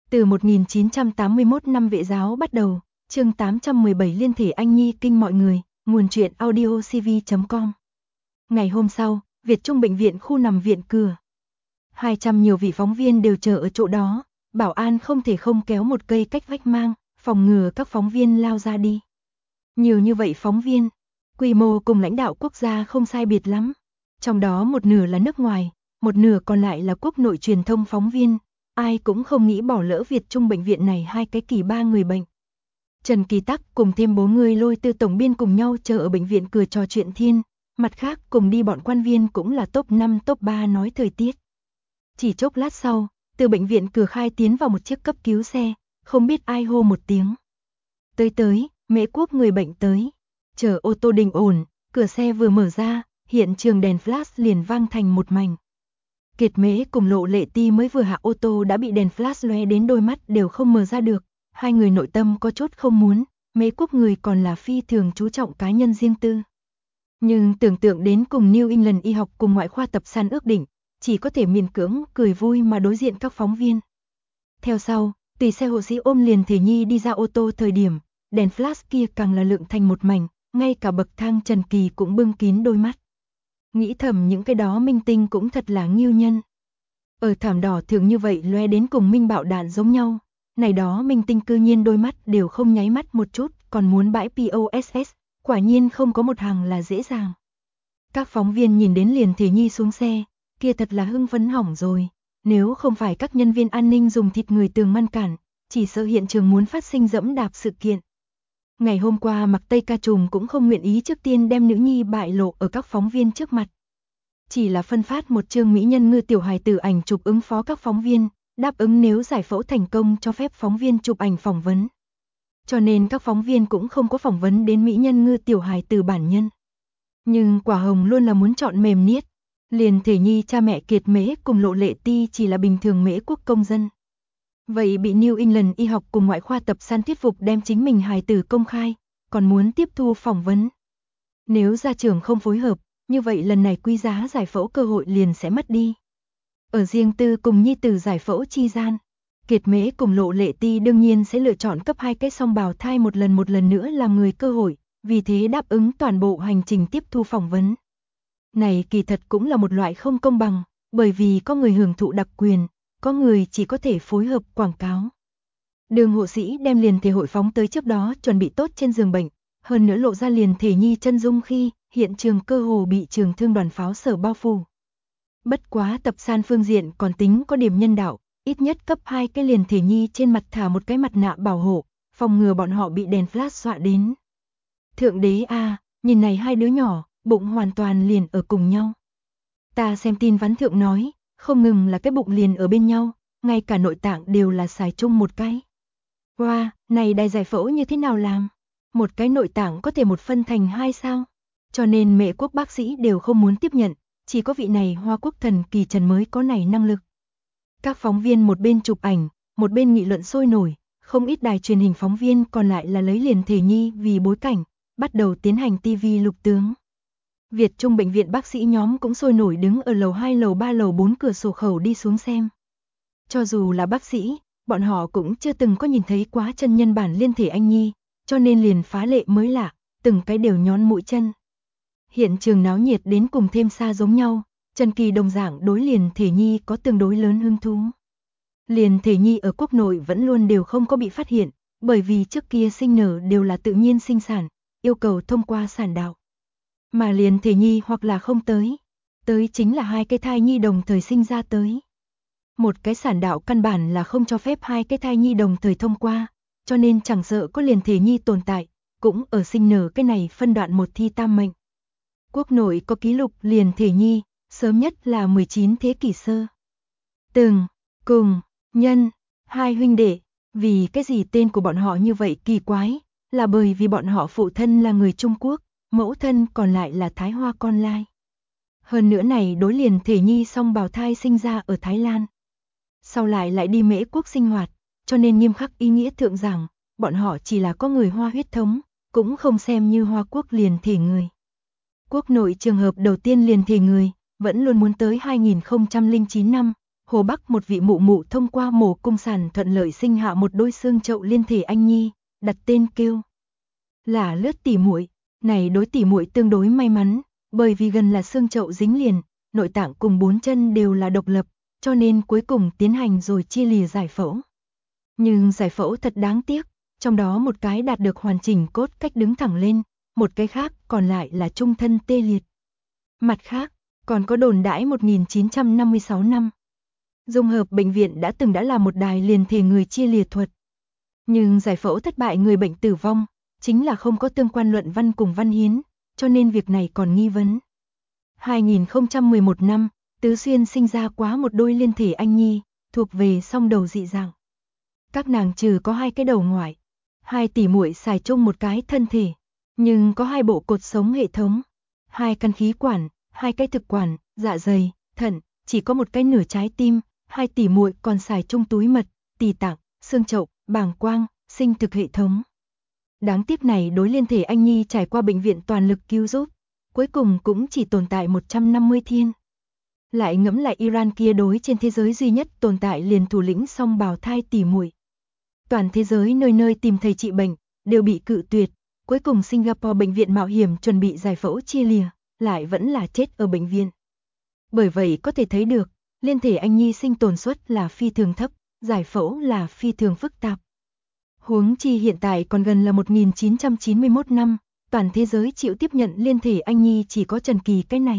Từ 1981 năm Vệ giáo bắt đầu, chương 817 Liên thể anh nhi kinh mọi người, nguồn truyện audio cv.com. Ngày hôm sau, Việt Trung bệnh viện khu nằm viện cửa. 200 nhiều vị phóng viên đều chờ ở chỗ đó, bảo an không thể không kéo một cây cách vách mang, phòng ngừa các phóng viên lao ra đi. Nhiều như vậy phóng viên, quy mô cùng lãnh đạo quốc gia không sai biệt lắm. Trong đó một nửa là nước ngoài, một nửa còn lại là quốc nội truyền thông phóng viên. Ai cũng không nghĩ bỏ lỡ Việt Trung bệnh viện này hai cái kỳ ba người bệnh. Trần Kỳ Tắc cùng thêm 4 người Lôi Tư tổng biên cùng nhau chờ ở bệnh viện cửa trò chuyện thiên, mặt khác cùng đi bọn quan viên cũng là top 5 top 3 nói thời tiết. Chỉ chốc lát sau, từ bệnh viện cửa khai tiến vào một chiếc cấp cứu xe, không biết ai hô một tiếng. Tới, Mễ Quốc người bệnh tới. Chờ ô tô đình ổn, cửa xe vừa mở ra, hiện trường đèn flash liền vang thành một mảnh. Kiệt Mễ cùng Lộ Lệ Ti mới vừa hạ ô tô đã bị đèn flash lóe đến đôi mắt đều không mở ra được, hai người nội tâm có chút không muốn, Mễ Quốc người còn là phi thường chú trọng cá nhân riêng tư. Nhưng tưởng tượng đến cùng New England y học cùng ngoại khoa tập san ước định, chỉ có thể miễn cưỡng cười vui mà đối diện các phóng viên. Theo sau, tùy xe hộ sĩ ôm Liền Thể Nhi đi ra ô tô thời điểm, đèn flash kia càng là lượng thành một mảnh, ngay cả bậc thang Trần Kỳ cũng bưng kín đôi mắt. Nghĩ thầm những cái đó minh tinh cũng thật là nghiêu nhân. Ở thảm đỏ thường như vậy loe đến cùng minh bạo đạn giống nhau, này đó minh tinh cư nhiên đôi mắt đều không nháy mắt một chút, còn muốn bãi POSS, quả nhiên không có một hàng là dễ dàng. Các phóng viên nhìn đến Liền Thể Nhi xuống xe, kia thật là hưng phấn hỏng rồi, nếu không phải các nhân viên an ninh dùng thịt người tường ngăn cản, chỉ sợ hiện trường muốn phát sinh dẫm đạp sự kiện. Ngày hôm qua Mặc Tây Ca Trùm cũng không nguyện ý trước tiên đem nữ nhi bại lộ ở các phóng viên trước mặt. Chỉ là phân phát một chương mỹ nhân ngư tiểu hài tử ảnh chụp ứng phó các phóng viên, đáp ứng nếu giải phẫu thành công cho phép phóng viên chụp ảnh phỏng vấn. Cho nên các phóng viên cũng không có phỏng vấn đến mỹ nhân ngư tiểu hài tử bản nhân. Nhưng quả hồng luôn là muốn chọn mềm niết. Liền Thể Nhi cha mẹ Kiệt Mễ cùng Lộ Lệ Ti chỉ là bình thường Mễ Quốc công dân. Vậy bị New England y học cùng ngoại khoa tập san thuyết phục đem chính mình hài tử công khai, còn muốn tiếp thu phỏng vấn. Nếu gia trưởng không phối hợp, như vậy lần này quý giá giải phẫu cơ hội liền sẽ mất đi. Ở riêng tư cùng nhi tử giải phẫu chi gian, Kiệt Mễ cùng Lộ Lệ Ti đương nhiên sẽ lựa chọn cấp 2 cái song bào thai một lần nữa làm người cơ hội, vì thế đáp ứng toàn bộ hành trình tiếp thu phỏng vấn. Này kỳ thật cũng là một loại không công bằng, bởi vì có người hưởng thụ đặc quyền, có người chỉ có thể phối hợp quảng cáo. Đường hộ sĩ đem Liền Thể Hội phóng tới trước đó chuẩn bị tốt trên giường bệnh, hơn nữa lộ ra Liền Thể Nhi chân dung khi hiện trường cơ hồ bị trường thương đoàn pháo sở bao phủ. Bất quá tập san phương diện còn tính có điểm nhân đạo, ít nhất cấp 2 cái Liền Thể Nhi trên mặt thả một cái mặt nạ bảo hộ, phòng ngừa bọn họ bị đèn flash dọa đến. Thượng đế a, nhìn này hai đứa nhỏ, bụng hoàn toàn liền ở cùng nhau. Ta xem tin vắn thượng nói, không ngừng là cái bụng liền ở bên nhau, ngay cả nội tạng đều là xài chung một cái. Wow, này đài giải phẫu như thế nào làm? Một cái nội tạng có thể một phân thành hai sao? Cho nên Mễ Quốc bác sĩ đều không muốn tiếp nhận, chỉ có vị này Hoa Quốc thần kỳ Trần mới có này năng lực. Các phóng viên một bên chụp ảnh, một bên nghị luận sôi nổi, không ít đài truyền hình phóng viên còn lại là lấy Liền Thể Nhi vì bối cảnh, bắt đầu tiến hành TV lục tướng. Việt Trung bệnh viện bác sĩ nhóm cũng sôi nổi đứng ở lầu 2, lầu 3, lầu 4 cửa sổ khẩu đi xuống xem. Cho dù là bác sĩ, bọn họ cũng chưa từng có nhìn thấy quá chân nhân bản Liên Thể anh nhi, cho nên liền phá lệ mới lạ, từng cái đều nhón mũi chân. Hiện trường náo nhiệt đến cùng thêm xa giống nhau, Trần Kỳ đồng dạng đối Liền Thể Nhi có tương đối lớn hứng thú. Liền Thể Nhi ở quốc nội vẫn luôn đều không có bị phát hiện, bởi vì trước kia sinh nở đều là tự nhiên sinh sản, yêu cầu thông qua sản đạo. Mà Liền Thể Nhi hoặc là không tới chính là hai cái thai nhi đồng thời sinh ra tới. Một cái sản đạo căn bản là không cho phép hai cái thai nhi đồng thời thông qua, cho nên chẳng sợ có Liền Thể Nhi tồn tại, cũng ở sinh nở cái này phân đoạn một thi tam mệnh. Quốc nội có ký lục Liền Thể Nhi, sớm nhất là 19 thế kỷ sơ. Từng, cùng, nhân, hai huynh đệ, vì cái gì tên của bọn họ như vậy kỳ quái, là bởi vì bọn họ phụ thân là người Trung Quốc, mẫu thân còn lại là Thái Hoa con lai. Hơn nữa này đối Liền Thể Nhi song bào thai sinh ra ở Thái Lan. Sau lại đi Mễ Quốc sinh hoạt, cho nên nghiêm khắc ý nghĩa thượng rằng, bọn họ chỉ là có người Hoa huyết thống, cũng không xem như Hoa Quốc liền thể người. Quốc nội trường hợp đầu tiên liền thể người, vẫn luôn muốn tới 2009 năm, Hồ Bắc một vị mụ mụ thông qua mổ cung sản thuận lợi sinh hạ một đôi xương chậu liên thể anh nhi, đặt tên kêu là Lướt tỉ muội. Này đối tỉ muội tương đối may mắn, bởi vì gần là xương chậu dính liền, nội tạng cùng 4 chân đều là độc lập, cho nên cuối cùng tiến hành rồi chia lìa giải phẫu. Nhưng giải phẫu thật đáng tiếc, trong đó một cái đạt được hoàn chỉnh cốt cách đứng thẳng lên, một cái khác còn lại là trung thân tê liệt. Mặt khác, còn có đồn đãi 1956 năm. Dung hợp bệnh viện đã là một đài liền thể người chia lìa thuật. Nhưng giải phẫu thất bại người bệnh tử vong, chính là không có tương quan luận văn cùng văn hiến, cho nên việc này còn nghi vấn. 2011 năm, Tứ Xuyên sinh ra quá một đôi liên thể anh nhi, thuộc về song đầu dị dạng. Các nàng trừ có 2 cái đầu ngoại, 2 tỷ muội xài chung một cái thân thể, nhưng có 2 bộ cột sống hệ thống, 2 căn khí quản, 2 cái thực quản, dạ dày, thận, chỉ có một cái nửa trái tim, 2 tỷ muội còn xài chung túi mật, tỳ tạng, xương chậu, bàng quang, sinh thực hệ thống. Đáng tiếc này đối liên thể anh nhi trải qua bệnh viện toàn lực cứu giúp, cuối cùng cũng chỉ tồn tại 150 thiên. Lại ngẫm lại Iran kia đối trên thế giới duy nhất tồn tại liền thủ lĩnh song bào thai tỷ muội. Toàn thế giới nơi nơi tìm thầy trị bệnh, đều bị cự tuyệt, cuối cùng Singapore bệnh viện mạo hiểm chuẩn bị giải phẫu chia lìa, lại vẫn là chết ở bệnh viện. Bởi vậy có thể thấy được, liên thể anh nhi sinh tồn suất là phi thường thấp, giải phẫu là phi thường phức tạp. Huống chi hiện tại còn gần là 1991 năm, toàn thế giới chịu tiếp nhận liên thể anh nhi chỉ có Trần Kỳ cái này.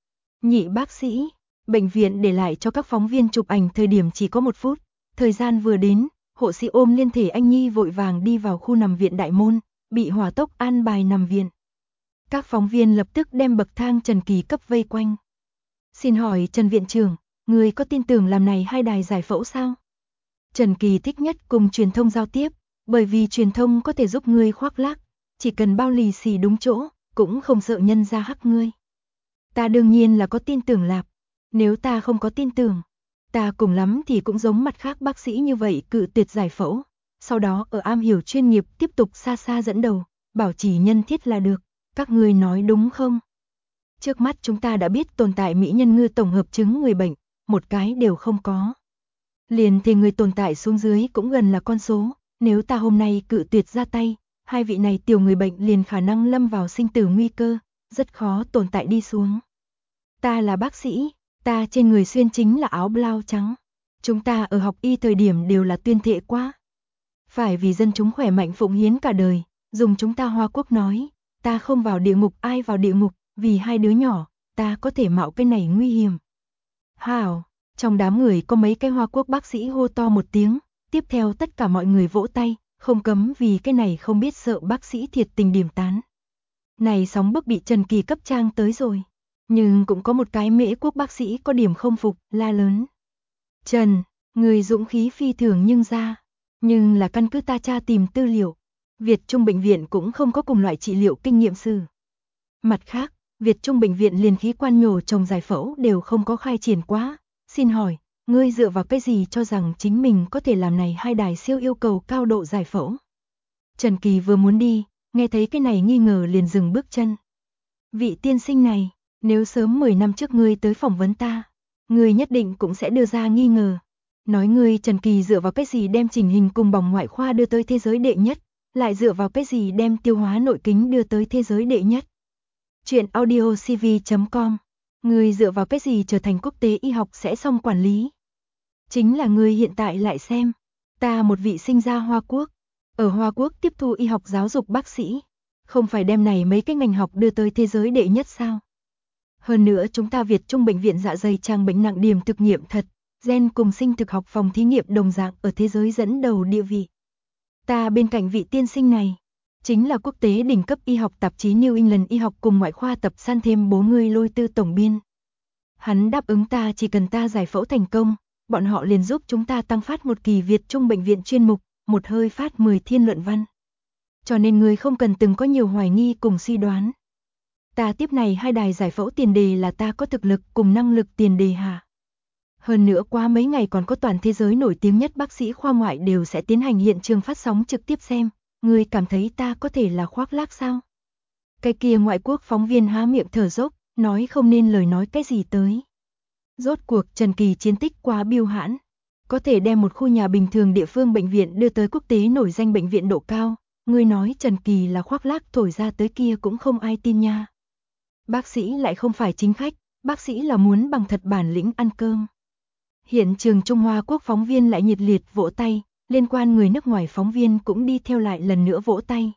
Nhị bác sĩ, bệnh viện để lại cho các phóng viên chụp ảnh thời điểm chỉ có 1 phút, thời gian vừa đến, hộ sĩ ôm liên thể anh nhi vội vàng đi vào khu nằm viện đại môn, bị hỏa tốc an bài nằm viện. Các phóng viên lập tức đem bậc thang Trần Kỳ cấp vây quanh. Xin hỏi Trần viện trưởng, người có tin tưởng làm này 2 đài giải phẫu sao? Trần Kỳ thích nhất cùng truyền thông giao tiếp, bởi vì truyền thông có thể giúp ngươi khoác lác, chỉ cần bao lì xì đúng chỗ, cũng không sợ nhân ra hắc ngươi. Ta đương nhiên là có tin tưởng lạp, nếu ta không có tin tưởng, ta cùng lắm thì cũng giống mặt khác bác sĩ như vậy cự tuyệt giải phẫu, sau đó ở am hiểu chuyên nghiệp tiếp tục xa xa dẫn đầu, bảo trì nhân thiết là được, các ngươi nói đúng không? Trước mắt chúng ta đã biết tồn tại mỹ nhân ngư tổng hợp chứng người bệnh, một cái đều không có. Liền thì người tồn tại xuống dưới cũng gần là con số, nếu ta hôm nay cự tuyệt ra tay, 2 vị này tiểu người bệnh liền khả năng lâm vào sinh tử nguy cơ, rất khó tồn tại đi xuống. Ta là bác sĩ, ta trên người xuyên chính là áo blau trắng. Chúng ta ở học y thời điểm đều là tuyên thệ quá. Phải vì dân chúng khỏe mạnh phụng hiến cả đời, dùng chúng ta Hoa Quốc nói, ta không vào địa ngục ai vào địa ngục, vì 2 đứa nhỏ, ta có thể mạo cái này nguy hiểm. Hảo, trong đám người có mấy cái Hoa Quốc bác sĩ hô to một tiếng, tiếp theo tất cả mọi người vỗ tay, không cấm vì cái này không biết sợ bác sĩ thiệt tình điểm tán. Này sóng bức bị Trần Kỳ cấp trang tới rồi. Nhưng cũng có một cái Mễ Quốc bác sĩ có điểm không phục, la lớn. Trần, người dũng khí phi thường nhưng là căn cứ ta tra tìm tư liệu. Việt Trung bệnh viện cũng không có cùng loại trị liệu kinh nghiệm sư. Mặt khác, Việt Trung bệnh viện liền khí quan nhổ trồng giải phẫu đều không có khai triển quá. Xin hỏi, ngươi dựa vào cái gì cho rằng chính mình có thể làm này 2 đài siêu yêu cầu cao độ giải phẫu? Trần Kỳ vừa muốn đi, nghe thấy cái này nghi ngờ liền dừng bước chân. Vị tiên sinh này, nếu sớm 10 năm trước ngươi tới phỏng vấn ta, ngươi nhất định cũng sẽ đưa ra nghi ngờ. Nói ngươi Trần Kỳ dựa vào cái gì đem chỉnh hình cùng bỏng ngoại khoa đưa tới thế giới đệ nhất, lại dựa vào cái gì đem tiêu hóa nội kính đưa tới thế giới đệ nhất. Chuyện audiocv.com, ngươi dựa vào cái gì trở thành quốc tế y học sẽ xong quản lý. Chính là ngươi hiện tại lại xem, ta một vị sinh ra Hoa Quốc, ở Hoa Quốc tiếp thu y học giáo dục bác sĩ, không phải đem này mấy cái ngành học đưa tới thế giới đệ nhất sao? Hơn nữa chúng ta Việt Trung bệnh viện dạ dày trang bệnh nặng điểm thực nghiệm thật, gen cùng sinh thực học phòng thí nghiệm đồng dạng ở thế giới dẫn đầu địa vị. Ta bên cạnh vị tiên sinh này, chính là quốc tế đỉnh cấp y học tạp chí New England y học cùng ngoại khoa tập san thêm 4 người lôi tư tổng biên. Hắn đáp ứng ta chỉ cần ta giải phẫu thành công, bọn họ liền giúp chúng ta tăng phát một kỳ Việt Trung bệnh viện chuyên mục, một hơi phát 10 thiên luận văn. Cho nên người không cần từng có nhiều hoài nghi cùng suy đoán. Ta tiếp này 2 đài giải phẫu tiền đề là ta có thực lực cùng năng lực tiền đề hạ. Hơn nữa qua mấy ngày còn có toàn thế giới nổi tiếng nhất bác sĩ khoa ngoại đều sẽ tiến hành hiện trường phát sóng trực tiếp xem. Ngươi cảm thấy ta có thể là khoác lác sao? Cái kia ngoại quốc phóng viên há miệng thở dốc, nói không nên lời nói cái gì tới. Rốt cuộc Trần Kỳ chiến tích quá biêu hãn, có thể đem một khu nhà bình thường địa phương bệnh viện đưa tới quốc tế nổi danh bệnh viện độ cao, ngươi nói Trần Kỳ là khoác lác thổi ra tới kia cũng không ai tin nha. Bác sĩ lại không phải chính khách, bác sĩ là muốn bằng thật bản lĩnh ăn cơm. Hiện trường Trung Hoa Quốc phóng viên lại nhiệt liệt vỗ tay, liên quan người nước ngoài phóng viên cũng đi theo lại lần nữa vỗ tay.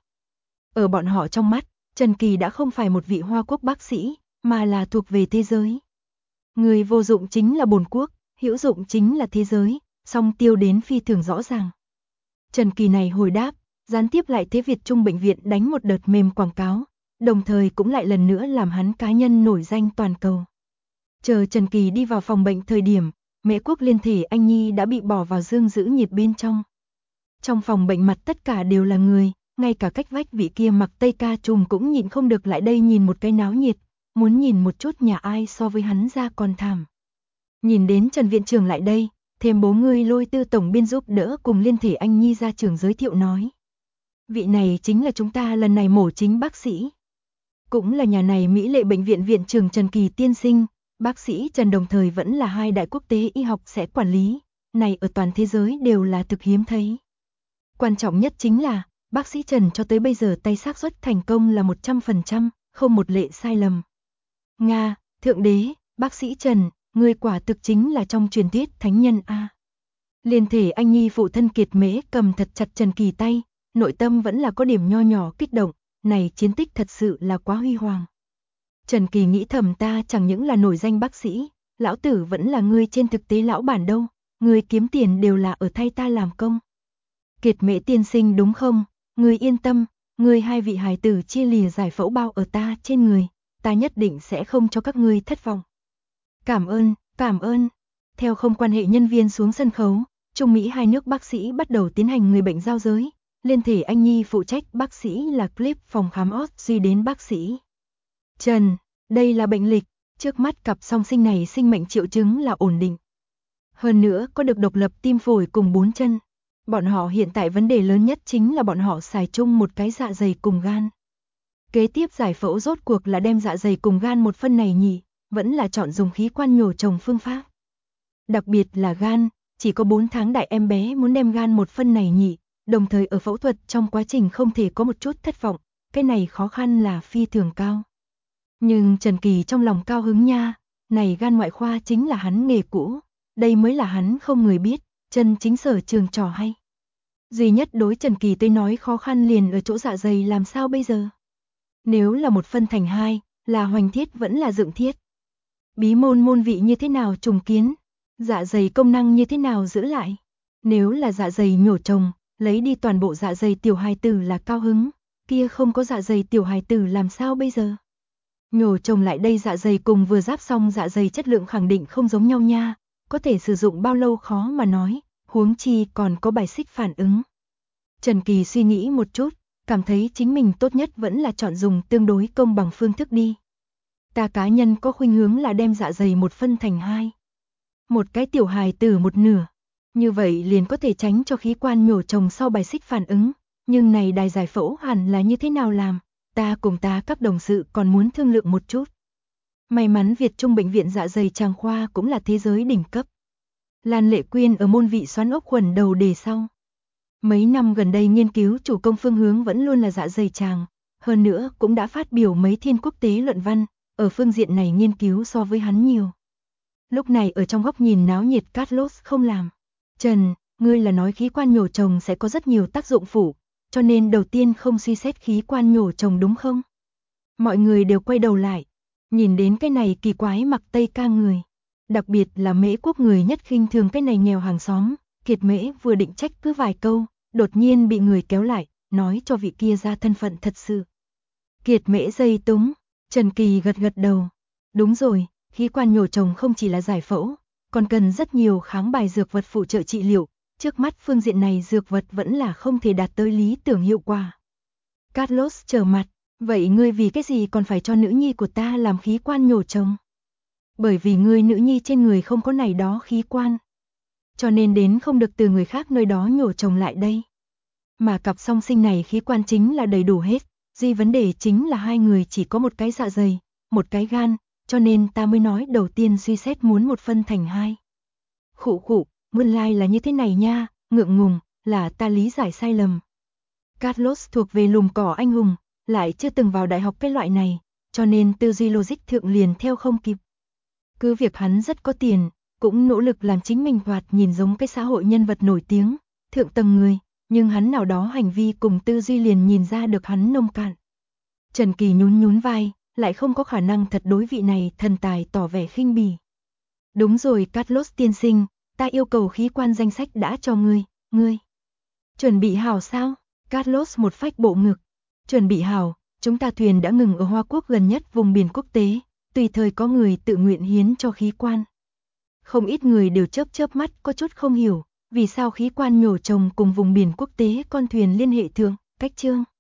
Ở bọn họ trong mắt, Trần Kỳ đã không phải một vị Hoa Quốc bác sĩ, mà là thuộc về thế giới. Người vô dụng chính là bổn quốc, hữu dụng chính là thế giới, song tiêu đến phi thường rõ ràng. Trần Kỳ này hồi đáp, gián tiếp lại thế Việt Trung bệnh viện đánh một đợt mềm quảng cáo, đồng thời cũng lại lần nữa làm hắn cá nhân nổi danh toàn cầu. Chờ Trần Kỳ đi vào phòng bệnh thời điểm, Mễ Quốc liên thể anh nhi đã bị bỏ vào dương giữ nhiệt bên trong. Trong phòng bệnh mặt tất cả đều là người, ngay cả cách vách vị kia mặc tây ca trùm cũng nhịn không được lại đây nhìn một cái náo nhiệt, muốn nhìn một chút nhà ai so với hắn ra còn thảm. Nhìn đến Trần viện trưởng lại đây, thêm bố ngươi Lôi Tư tổng biên giúp đỡ cùng liên thể anh nhi ra trường giới thiệu nói. Vị này chính là chúng ta lần này mổ chính bác sĩ. Cũng là nhà này Mỹ Lệ bệnh viện viện trưởng Trần Kỳ tiên sinh, bác sĩ Trần đồng thời vẫn là hai đại quốc tế y học sẽ quản lý, này ở toàn thế giới đều là thực hiếm thấy. Quan trọng nhất chính là, bác sĩ Trần cho tới bây giờ tay xác suất thành công là 100%, không một lệ sai lầm. Nga, thượng đế, bác sĩ Trần, người quả thực chính là trong truyền thuyết thánh nhân a. Liên thể anh nhi phụ thân Kiệt Mễ cầm thật chặt Trần Kỳ tay, nội tâm vẫn là có điểm nho nhỏ kích động, này chiến tích thật sự là quá huy hoàng. Trần Kỳ nghĩ thầm ta chẳng những là nổi danh bác sĩ, lão tử vẫn là người trên thực tế lão bản đâu, người kiếm tiền đều là ở thay ta làm công. Kiệt Mễ tiên sinh đúng không, người yên tâm, người hai vị hài tử chia lìa giải phẫu bao ở ta trên người, ta nhất định sẽ không cho các ngươi thất vọng. Cảm ơn, cảm ơn. Theo không quan hệ nhân viên xuống sân khấu, Trung Mỹ hai nước bác sĩ bắt đầu tiến hành người bệnh giao giới. Liên thể anh nhi phụ trách bác sĩ là clip phòng khám duy đến bác sĩ Trần, đây là bệnh lịch, trước mắt cặp song sinh này sinh mệnh triệu chứng là ổn định. Hơn nữa có được độc lập tim phổi cùng 4 chân. Bọn họ hiện tại vấn đề lớn nhất chính là bọn họ xài chung một cái dạ dày cùng gan. Kế tiếp giải phẫu rốt cuộc là đem dạ dày cùng gan một phân này nhỉ, vẫn là chọn dùng khí quan nhổ trồng phương pháp. Đặc biệt là gan, chỉ có 4 tháng đại em bé muốn đem gan một phân này nhỉ, đồng thời ở phẫu thuật trong quá trình không thể có một chút thất vọng, cái này khó khăn là phi thường cao. Nhưng Trần Kỳ trong lòng cao hứng nha, này gan ngoại khoa chính là hắn nghề cũ, đây mới là hắn không người biết, chân chính sở trường trò hay. Duy nhất đối Trần Kỳ tới nói khó khăn liền ở chỗ dạ dày làm sao bây giờ. Nếu là một phân thành hai, là hoành thiết vẫn là dựng thiết. Bí môn môn vị như thế nào trùng kiến, dạ dày công năng như thế nào giữ lại. Nếu là dạ dày nhổ trồng, lấy đi toàn bộ dạ dày tiểu hài tử là cao hứng, kia không có dạ dày tiểu hài tử làm sao bây giờ. Nhổ trồng lại đây dạ dày cùng vừa giáp xong dạ dày chất lượng khẳng định không giống nhau nha, có thể sử dụng bao lâu khó mà nói, huống chi còn có bài xích phản ứng. Trần Kỳ suy nghĩ một chút, cảm thấy chính mình tốt nhất vẫn là chọn dùng tương đối công bằng phương thức đi. Ta cá nhân có khuynh hướng là đem dạ dày một phân thành hai. Một cái tiểu hài tử một nửa. Như vậy liền có thể tránh cho khí quan nhổ trồng sau bài xích phản ứng. Nhưng này đài giải phẫu hẳn là như thế nào làm? Ta cùng các đồng sự còn muốn thương lượng một chút. May mắn Việt Trung bệnh viện dạ dày Tràng Khoa cũng là thế giới đỉnh cấp. Lan Lệ Quyên ở môn vị xoắn ốc khuẩn đầu đề sau. Mấy năm gần đây nghiên cứu chủ công phương hướng vẫn luôn là dạ dày tràng, hơn nữa cũng đã phát biểu mấy thiên quốc tế luận văn, ở phương diện này nghiên cứu so với hắn nhiều. Lúc này ở trong góc nhìn náo nhiệt Carlos không làm. Trần, ngươi là nói khí quan nhổ trồng sẽ có rất nhiều tác dụng phụ, cho nên đầu tiên không suy xét khí quan nhổ trồng đúng không? Mọi người đều quay đầu lại, nhìn đến cái này kỳ quái mặc tây ca người. Đặc biệt là Mễ Quốc người nhất khinh thường cái này nghèo hàng xóm, Kiệt Mễ vừa định trách cứ vài câu, đột nhiên bị người kéo lại, nói cho vị kia ra thân phận thật sự. Kiệt Mễ dây túng, Trần Kỳ gật gật đầu. Đúng rồi, khí quan nhổ trồng không chỉ là giải phẫu, còn cần rất nhiều kháng bài dược vật phụ trợ trị liệu, trước mắt phương diện này dược vật vẫn là không thể đạt tới lý tưởng hiệu quả. Carlos trở mặt, vậy ngươi vì cái gì còn phải cho nữ nhi của ta làm khí quan nhổ trồng? Bởi vì ngươi nữ nhi trên người không có này đó khí quan, cho nên đến không được từ người khác nơi đó nhổ trồng lại đây. Mà cặp song sinh này khí quan chính là đầy đủ hết, duy vấn đề chính là hai người chỉ có một cái dạ dày, một cái gan, cho nên ta mới nói đầu tiên suy xét muốn một phân thành hai. Khụ khụ, nguyên lai là như thế này nha, ngượng ngùng, là ta lý giải sai lầm. Carlos thuộc về lùm cỏ anh hùng, lại chưa từng vào đại học cái loại này, cho nên tư duy logic thượng liền theo không kịp. Cứ việc hắn rất có tiền, cũng nỗ lực làm chính mình thoạt nhìn giống cái xã hội nhân vật nổi tiếng, thượng tầng người, nhưng hắn nào đó hành vi cùng tư duy liền nhìn ra được hắn nông cạn. Trần Kỳ nhún nhún vai, lại không có khả năng thật đối vị này thần tài tỏ vẻ khinh bỉ. Đúng rồi Carlos tiên sinh, ta yêu cầu khí quan danh sách đã cho ngươi. Chuẩn bị hảo sao? Carlos một phách bộ ngực. Chuẩn bị hảo, chúng ta thuyền đã ngừng ở Hoa Quốc gần nhất vùng biển quốc tế, tùy thời có người tự nguyện hiến cho khí quan. Không ít người đều chớp mắt có chút không hiểu, vì sao khí quan nhổ trồng cùng vùng biển quốc tế con thuyền liên hệ thượng, cách chương.